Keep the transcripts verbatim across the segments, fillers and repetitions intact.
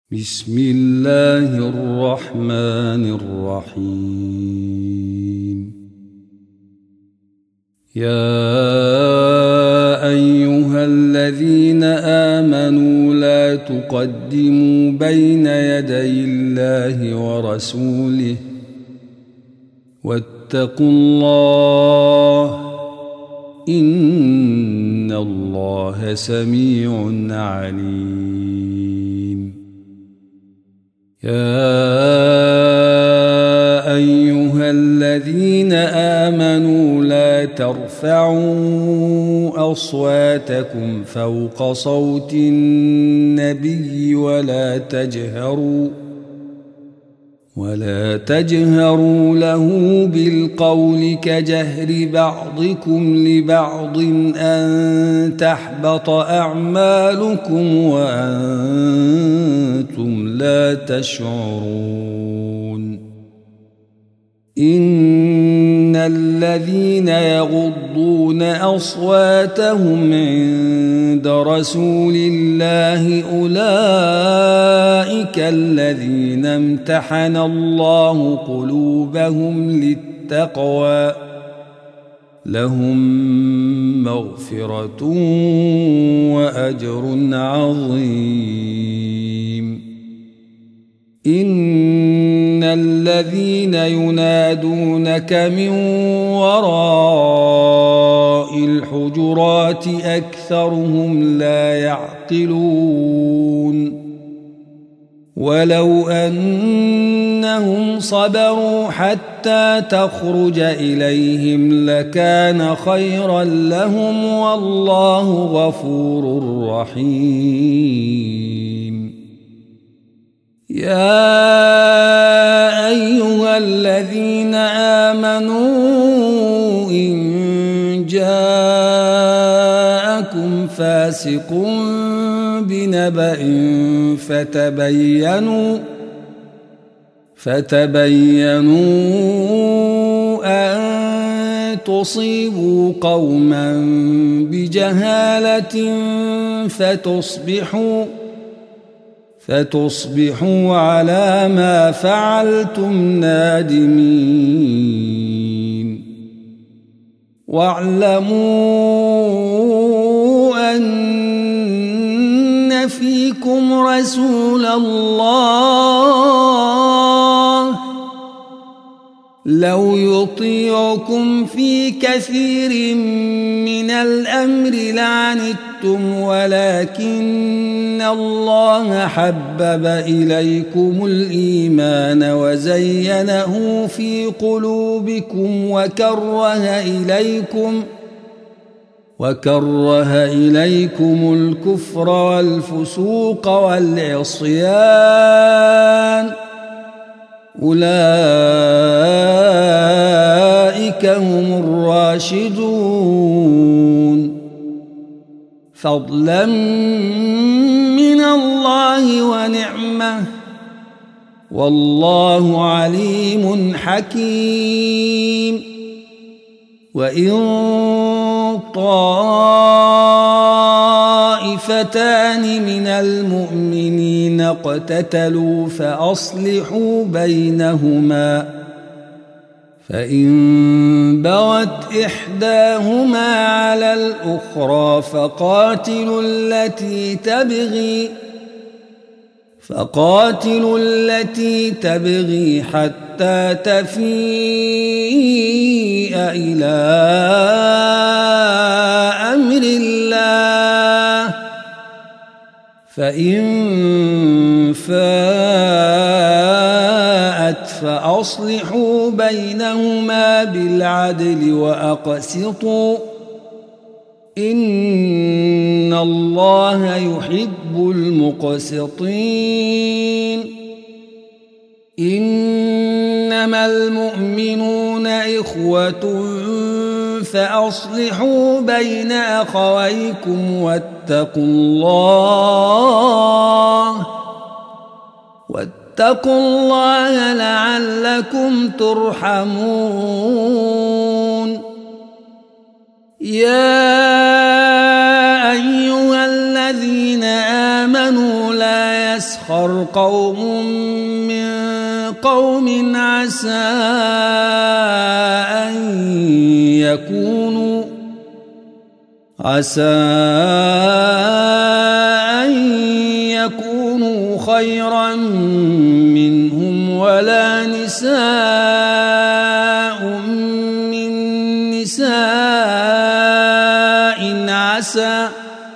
بسم الله الرحمن الرحيم. يا أيها الذين آمنوا لا تقدموا بين يدي الله ورسوله واتقوا الله إن الله سميع عليم. يا أيها الذين آمنوا لا ترفعوا أصواتكم فوق صوت النبي ولا تجهروا ولا تجهروا له بالقول كجهر بعضكم لبعض أن تحبط أعمالكم وأنتم لا تشعرون. إن الذين يغضون أصواتهم عند رسول الله أولئك الذين امتحن الله قلوبهم للتقوى لهم مغفرة وأجر عظيم. إن الذين ينادونك من وراء الحجرات أكثرهم لا يعقلون. ولو أنهم صبروا حتى تخرج إليهم لكان خيرا لهم والله غفور رحيم. يا أيها الذين آمنوا إن جاءكم فاسق بنبأ فتبينوا فتبينوا أن تصيبوا قوما بجهالة فتصبحوا فتصبحوا على ما فعلتم نادمين. واعلموا أن فيكم رسول الله لو يطيعكم في كثير من الأمر لعنتم ولكن الله حبب إليكم الإيمان وزينه في قلوبكم وكره إليكم وكره إليكم الكفر والفسوق والعصيان أولئك هم الراشدون فضلا من الله ونعمة والله عليم حكيم. وإن طائفتان من المؤمنين اقتتلوا فأصلحوا بينهما فإن بغت إحداهما على الأخرى فقاتلوا التي تبغي فقاتلوا التي تبغي حتى تفيء إلى أمر الله فإن فاءت فأصلحوا بينهما بالعدل وأقسطوا إن الله يحب المقسطين. إنما المؤمنون إخوة فأصلحوا بين أخويكم واتقوا الله واتقوا الله لعلكم ترحمون. يا أيها الذين آمنوا لا يسخر قوم من قوم عسى أن يكونوا عسى أن يكونوا خيرا منهم ولا نساء من نساء عسى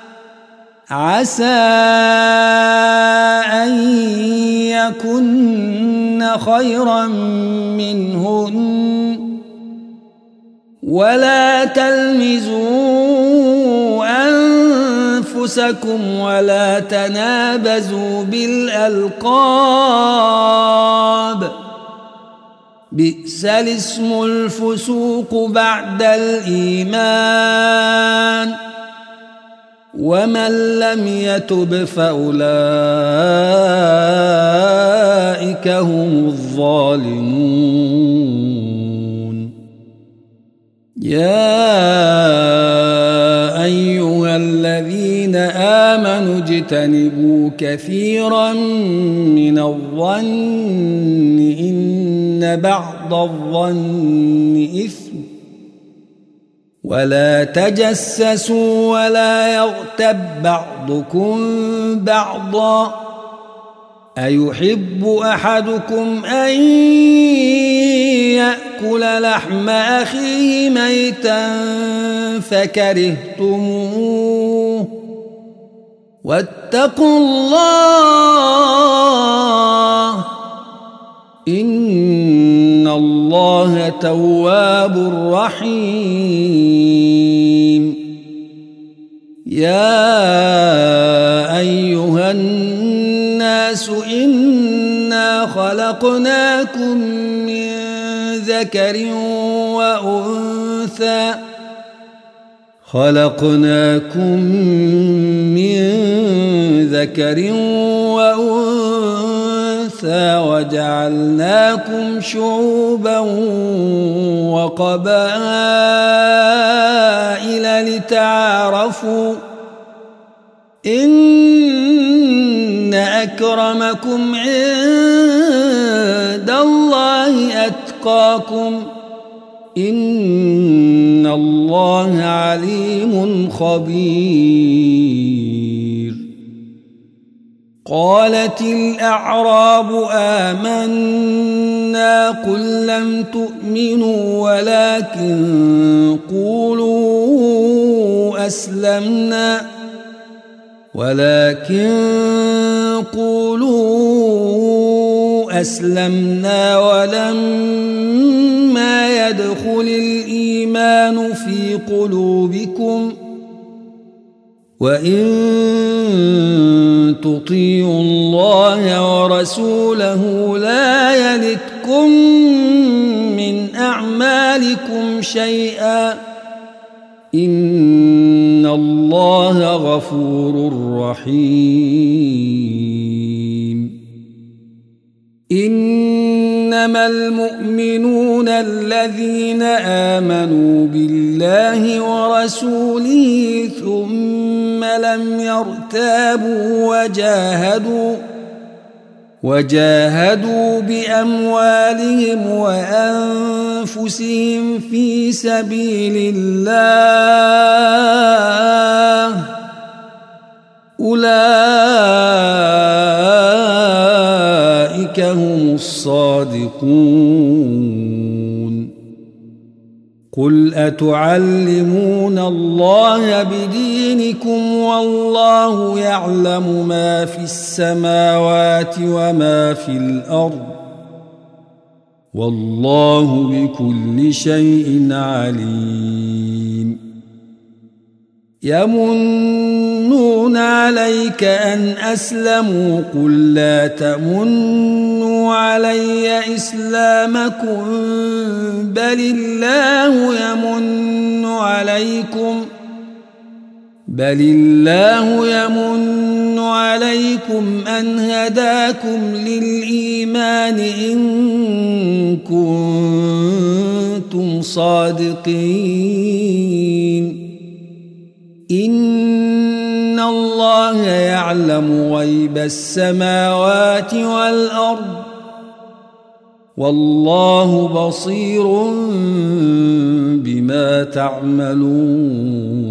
عسى أن يكن خيرا منهن ولا تلمزوا أنفسكم ولا تنابزوا بالألقاب بئس الاسم الفسوق بعد الإيمان ومن لم يتب فأولئك هم الظالمون. يا أيها الذين آمنوا اجتنبوا كثيرا من الظن إن بعض الظن إثم ولا تجسسوا ولا يغتب بعضكم بعضا أيحب أحدكم أن يأكل لحم أخيه ميتا فكرهتموه واتقوا الله إن الله تواب رحيم. يا أيها الناس إنا خلقناكم من ذكر وأنثى خلقناكم من ذكر وأنثى وجعلناكم شعوبا وقبائل لتعارفوا إن أكرمكم عند الله أتقاكم إن الله عليم خبير. قالت الأعراب آمنا قل لم تؤمنوا ولكن قولوا أسلمنا ولكن قولوا أسلمنا ولما يدخل الإيمان في قلوبكم وإن تطيعوا الله ورسوله لا يلتكم من أعمالكم شيئا إن الله غفور رحيم. إنما المؤمنون الذين آمنوا بالله ورسوله ثم لم يرتابوا وجاهدوا وجاهدوا بأموالهم وأنفسهم في سبيل الله أولئك هم الصادقون. قل أتعلمون الله بدينكم والله يعلم ما في السماوات وما في الأرض والله بكل شيء عليم. يمنون عليك أن أسلموا قل لا تمنوا علي إسلامكم بل الله يمن عليكم بل الله يمن عليكم أن هداكم للإيمان إن كنتم صادقين. إن الله يعلم يعلم غيب السماوات والأرض والله بصير بما تعملون